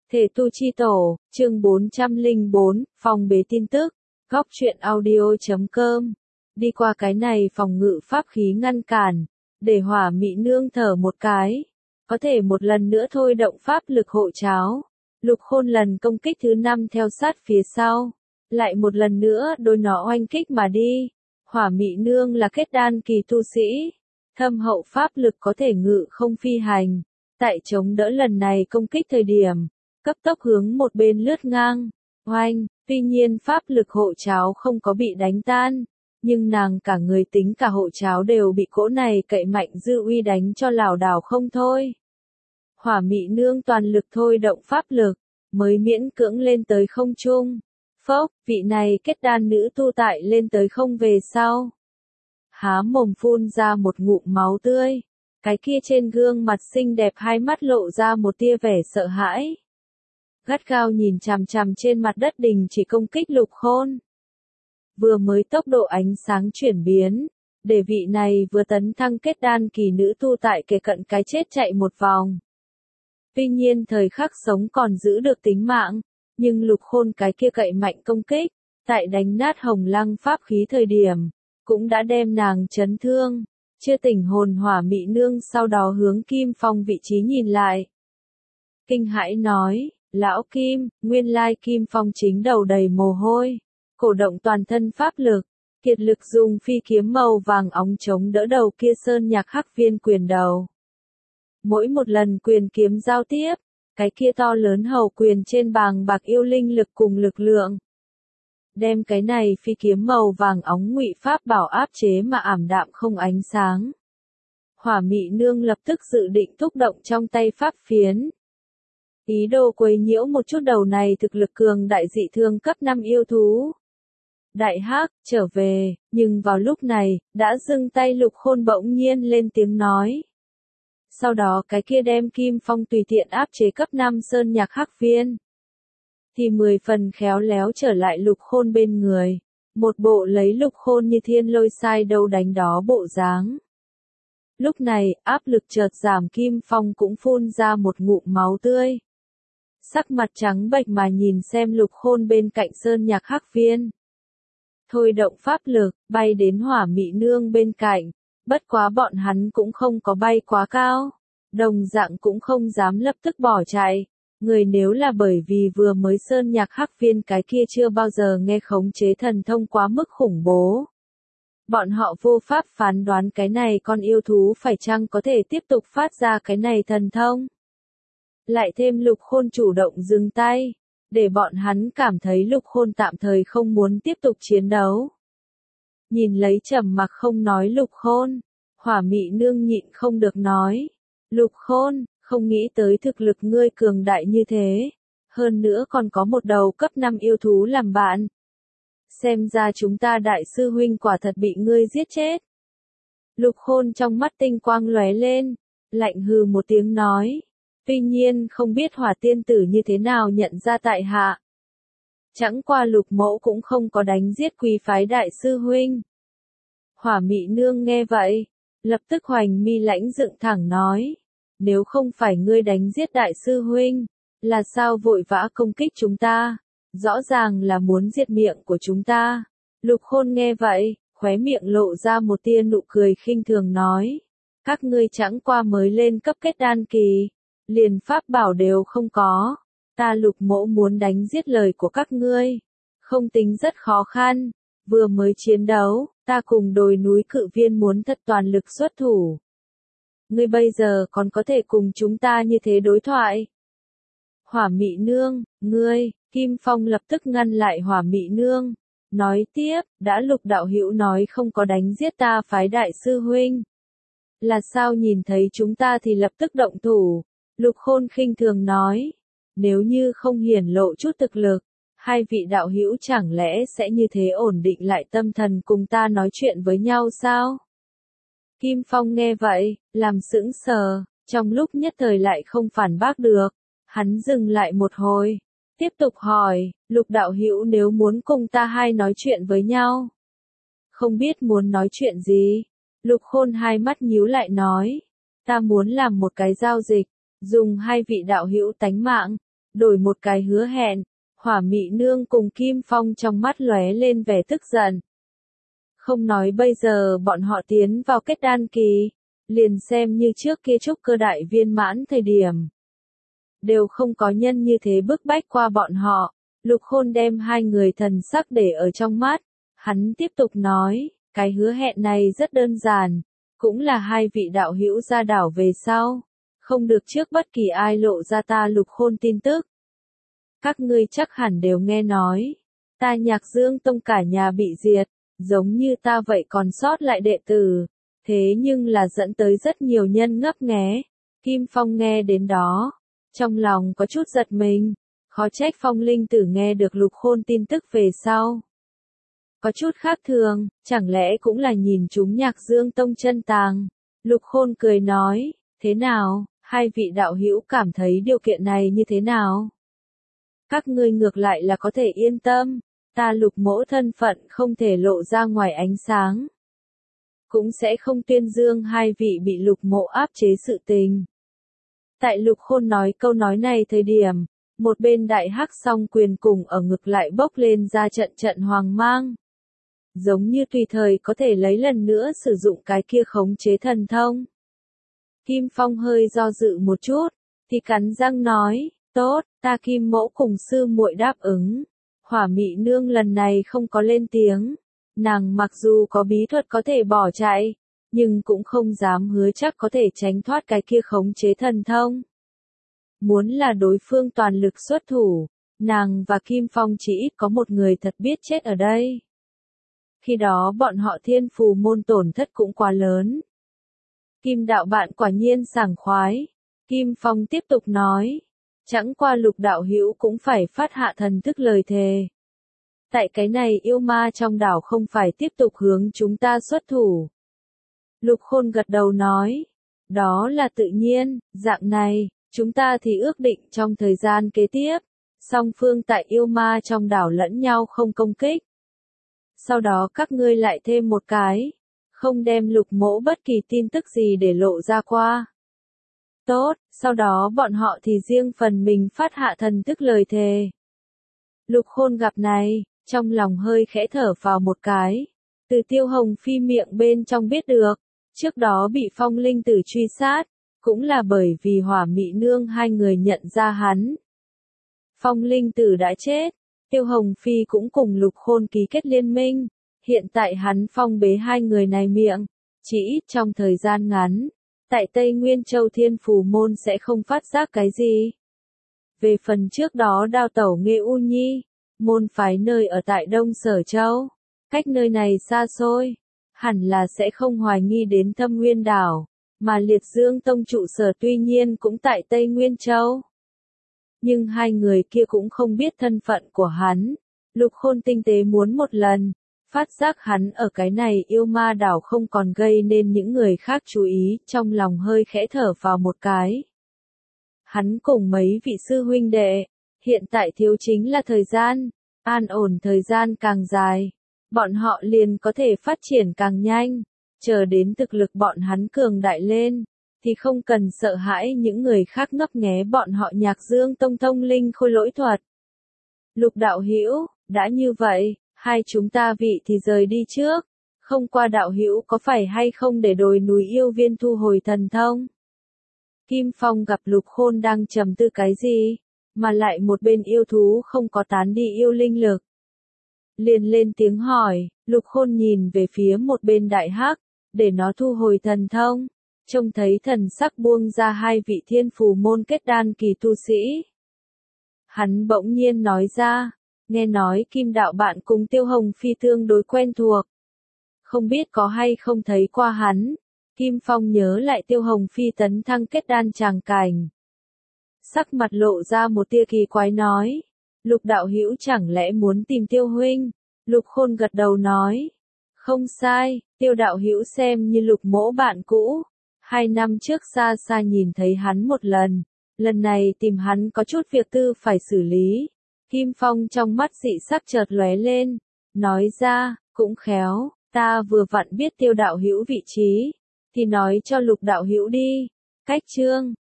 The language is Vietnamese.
Thể tu chi tổ, chương 404, phòng bế tin tức, góc truyện audio.com. Đi qua cái này phòng ngự pháp khí ngăn cản, để hỏa mị nương thở một cái. Có thể một lần nữa thôi động pháp lực hộ cháo. Lục Khôn lần công kích thứ 5 theo sát phía sau. Lại một lần nữa đối nó oanh kích mà đi. Hỏa mị nương là kết đan kỳ tu sĩ. Thâm hậu pháp lực có thể ngự không phi hành. Tại chống đỡ lần này công kích thời điểm. Cấp tốc hướng một bên lướt ngang, oanh, tuy nhiên pháp lực hộ cháo không có bị đánh tan, nhưng nàng cả người tính cả hộ cháo đều bị cỗ này cậy mạnh dư uy đánh cho lảo đảo không thôi. Hỏa mị nương toàn lực thôi động pháp lực, mới miễn cưỡng lên tới không trung. Phốc, vị này kết đan nữ tu tại lên tới không về sau. Há mồm phun ra một ngụm máu tươi, cái kia trên gương mặt xinh đẹp hai mắt lộ ra một tia vẻ sợ hãi. Gắt gao nhìn chằm chằm trên mặt đất đình chỉ công kích Lục Khôn. Vừa mới tốc độ ánh sáng chuyển biến, để vị này vừa tấn thăng kết đan kỳ nữ tu tại kề cận cái chết chạy một vòng. Tuy nhiên thời khắc sống còn giữ được tính mạng, nhưng Lục Khôn cái kia cậy mạnh công kích, tại đánh nát hồng lăng pháp khí thời điểm, cũng đã đem nàng chấn thương. Chưa tỉnh hồn hỏa mị nương sau đó hướng Kim Phong vị trí nhìn lại. Kinh hãi nói. Lão Kim, nguyên lai Kim Phong chính đầu đầy mồ hôi, cổ động toàn thân pháp lực, kiệt lực dùng phi kiếm màu vàng óng chống đỡ đầu kia sơn nhạc hắc viên quyền đầu. Mỗi một lần quyền kiếm giao tiếp, cái kia to lớn hầu quyền trên bàng bạc yêu linh lực cùng lực lượng. Đem cái này phi kiếm màu vàng óng ngụy pháp bảo áp chế mà ảm đạm không ánh sáng. Hỏa mị nương lập tức dự định thúc động trong tay pháp phiến. Ý đồ quấy nhiễu một chút đầu này thực lực cường đại dị thương cấp 5 yêu thú. Đại hắc, trở về, nhưng vào lúc này, đã dừng tay Lục Khôn bỗng nhiên lên tiếng nói. Sau đó cái kia đem Kim Phong tùy tiện áp chế cấp 5 sơn nhạc hắc viên. Thì 10 phần khéo léo trở lại Lục Khôn bên người. Một bộ lấy Lục Khôn như thiên lôi sai đâu đánh đó bộ dáng. Lúc này, áp lực chợt giảm Kim Phong cũng phun ra một ngụm máu tươi. Sắc mặt trắng bệch mà nhìn xem Lục Khôn bên cạnh sơn nhạc hắc viên. Thôi động pháp lực, bay đến hỏa mị nương bên cạnh, bất quá bọn hắn cũng không có bay quá cao, đồng dạng cũng không dám lập tức bỏ chạy. Người nếu là bởi vì vừa mới sơn nhạc hắc viên cái kia chưa bao giờ nghe khống chế thần thông quá mức khủng bố. Bọn họ vô pháp phán đoán cái này con yêu thú phải chăng có thể tiếp tục phát ra cái này thần thông. Lại thêm Lục Khôn chủ động dừng tay, để bọn hắn cảm thấy Lục Khôn tạm thời không muốn tiếp tục chiến đấu. Nhìn lấy trầm mặc không nói Lục Khôn, hỏa mị nương nhịn không được nói. Lục Khôn, không nghĩ tới thực lực ngươi cường đại như thế, hơn nữa còn có một đầu cấp 5 yêu thú làm bạn. Xem ra chúng ta đại sư huynh quả thật bị ngươi giết chết. Lục Khôn trong mắt tinh quang lóe lên, lạnh hừ một tiếng nói. Tuy nhiên không biết hỏa tiên tử như thế nào nhận ra tại hạ. Chẳng qua Lục mẫu cũng không có đánh giết quý phái đại sư huynh. Hỏa mị nương nghe vậy, lập tức hoành mi lãnh dựng thẳng nói. Nếu không phải ngươi đánh giết đại sư huynh, là sao vội vã công kích chúng ta? Rõ ràng là muốn diệt miệng của chúng ta. Lục Khôn nghe vậy, khóe miệng lộ ra một tia nụ cười khinh thường nói. Các ngươi chẳng qua mới lên cấp kết đan kỳ. Liền pháp bảo đều không có, ta Lục mẫu muốn đánh giết lời của các ngươi, không tính rất khó khăn, vừa mới chiến đấu, ta cùng đồi núi cự viên muốn thật toàn lực xuất thủ. Ngươi bây giờ còn có thể cùng chúng ta như thế đối thoại. Hỏa mị nương, ngươi, Kim Phong lập tức ngăn lại hỏa mị nương, nói tiếp, đã Lục đạo hữu nói không có đánh giết ta phái đại sư huynh. Là sao nhìn thấy chúng ta thì lập tức động thủ. Lục Khôn khinh thường nói, nếu như không hiển lộ chút thực lực, hai vị đạo hữu chẳng lẽ sẽ như thế ổn định lại tâm thần cùng ta nói chuyện với nhau sao? Kim Phong nghe vậy, làm sững sờ, trong lúc nhất thời lại không phản bác được, hắn dừng lại một hồi, tiếp tục hỏi, Lục đạo hữu nếu muốn cùng ta hai nói chuyện với nhau. Không biết muốn nói chuyện gì? Lục Khôn hai mắt nhíu lại nói, ta muốn làm một cái giao dịch. Dùng hai vị đạo hữu tánh mạng, đổi một cái hứa hẹn. Hỏa Mị Nương cùng Kim Phong trong mắt lóe lên vẻ tức giận. Không nói bây giờ bọn họ tiến vào kết đan kỳ, liền xem như trước kia trúc cơ đại viên mãn thời điểm. Đều không có nhân như thế bức bách qua bọn họ, Lục Khôn đem hai người thần sắc để ở trong mắt, hắn tiếp tục nói, cái hứa hẹn này rất đơn giản, cũng là hai vị đạo hữu ra đảo về sau, không được trước bất kỳ ai lộ ra ta Lục Khôn tin tức. Các ngươi chắc hẳn đều nghe nói, ta Nhạc Dương Tông cả nhà bị diệt, giống như ta vậy còn sót lại đệ tử, thế nhưng là dẫn tới rất nhiều nhân ngấp nghé. Kim Phong nghe đến đó, trong lòng có chút giật mình, khó trách Phong Linh Tử nghe được Lục Khôn tin tức về sau. Có chút khác thường, chẳng lẽ cũng là nhìn chúng Nhạc Dương Tông chân tàng. Lục Khôn cười nói, thế nào, hai vị đạo hữu cảm thấy điều kiện này như thế nào? Các ngươi ngược lại là có thể yên tâm, ta Lục mỗ thân phận không thể lộ ra ngoài ánh sáng. Cũng sẽ không tuyên dương hai vị bị Lục mộ áp chế sự tình. Tại Lục Khôn nói câu nói này thời điểm, một bên đại hắc song quyền cùng ở ngực lại bốc lên ra trận trận hoàng mang. Giống như tùy thời có thể lấy lần nữa sử dụng cái kia khống chế thần thông. Kim Phong hơi do dự một chút, thì cắn răng nói, tốt, ta Kim mẫu cùng sư muội đáp ứng. Hỏa Mị Nương lần này không có lên tiếng, nàng mặc dù có bí thuật có thể bỏ chạy, nhưng cũng không dám hứa chắc có thể tránh thoát cái kia khống chế thần thông. Muốn là đối phương toàn lực xuất thủ, nàng và Kim Phong chỉ ít có một người thật biết chết ở đây. Khi đó bọn họ Thiên Phù môn tổn thất cũng quá lớn. Kim đạo bạn quả nhiên sảng khoái. Kim Phong tiếp tục nói, chẳng qua Lục đạo hữu cũng phải phát hạ thần thức lời thề. Tại cái này yêu ma trong đảo không phải tiếp tục hướng chúng ta xuất thủ. Lục Khôn gật đầu nói, đó là tự nhiên, dạng này, chúng ta thì ước định trong thời gian kế tiếp, song phương tại yêu ma trong đảo lẫn nhau không công kích. Sau đó các ngươi lại thêm một cái, không đem Lục mỗ bất kỳ tin tức gì để lộ ra qua. Tốt, sau đó bọn họ thì riêng phần mình phát hạ thần thức lời thề. Lục Khôn gặp này, trong lòng hơi khẽ thở vào một cái, từ Tiêu Hồng Phi miệng bên trong biết được, trước đó bị Phong Linh Tử truy sát, cũng là bởi vì Hỏa Mị Nương hai người nhận ra hắn. Phong Linh Tử đã chết, Tiêu Hồng Phi cũng cùng Lục Khôn ký kết liên minh, hiện tại hắn phong bế hai người này miệng, chỉ ít trong thời gian ngắn, tại Tây Nguyên Châu Thiên Phù môn sẽ không phát giác cái gì. Về phần trước đó đao tẩu Nghê U Nhi, môn phái nơi ở tại Đông Sở Châu, cách nơi này xa xôi, hẳn là sẽ không hoài nghi đến Thâm Nguyên đảo, mà Liệt Dương Tông trụ sở tuy nhiên cũng tại Tây Nguyên Châu. Nhưng hai người kia cũng không biết thân phận của hắn, Lục Khôn tinh tế muốn một lần, phát giác hắn ở cái này yêu ma đảo không còn gây nên những người khác chú ý, trong lòng hơi khẽ thở vào một cái. Hắn cùng mấy vị sư huynh đệ, hiện tại thiếu chính là thời gian, an ổn thời gian càng dài, bọn họ liền có thể phát triển càng nhanh, chờ đến thực lực bọn hắn cường đại lên, thì không cần sợ hãi những người khác ngấp nghé bọn họ Nhạc Dương Tông thông linh khôi lỗi thuật. Lục đạo hữu, đã như vậy, hai chúng ta vị thì rời đi trước, không qua đạo hữu có phải hay không để đồi núi yêu viên thu hồi thần thông? Kim Phong gặp Lục Khôn đang trầm tư cái gì, mà lại một bên yêu thú không có tán đi yêu linh lực. Liền lên tiếng hỏi, Lục Khôn nhìn về phía một bên đại hắc, để nó thu hồi thần thông, trông thấy thần sắc buông ra hai vị Thiên Phù môn kết đan kỳ tu sĩ. Hắn bỗng nhiên nói ra, nghe nói Kim đạo bạn cùng Tiêu Hồng Phi tương đối quen thuộc. Không biết có hay không thấy qua hắn. Kim Phong nhớ lại Tiêu Hồng Phi tấn thăng kết đan tràng cảnh. Sắc mặt lộ ra một tia kỳ quái nói. Lục đạo hữu chẳng lẽ muốn tìm Tiêu huynh? Lục Khôn gật đầu nói. Không sai, Tiêu đạo hữu xem như Lục mỗ bạn cũ. 2 năm trước xa xa nhìn thấy hắn một lần. Lần này tìm hắn có chút việc tư phải xử lý. Kim Phong trong mắt dị sắc chợt lóe lên. Nói ra, cũng khéo, ta vừa vặn biết Tiêu đạo hữu vị trí. Thì nói cho Lục đạo hữu đi. Cách chương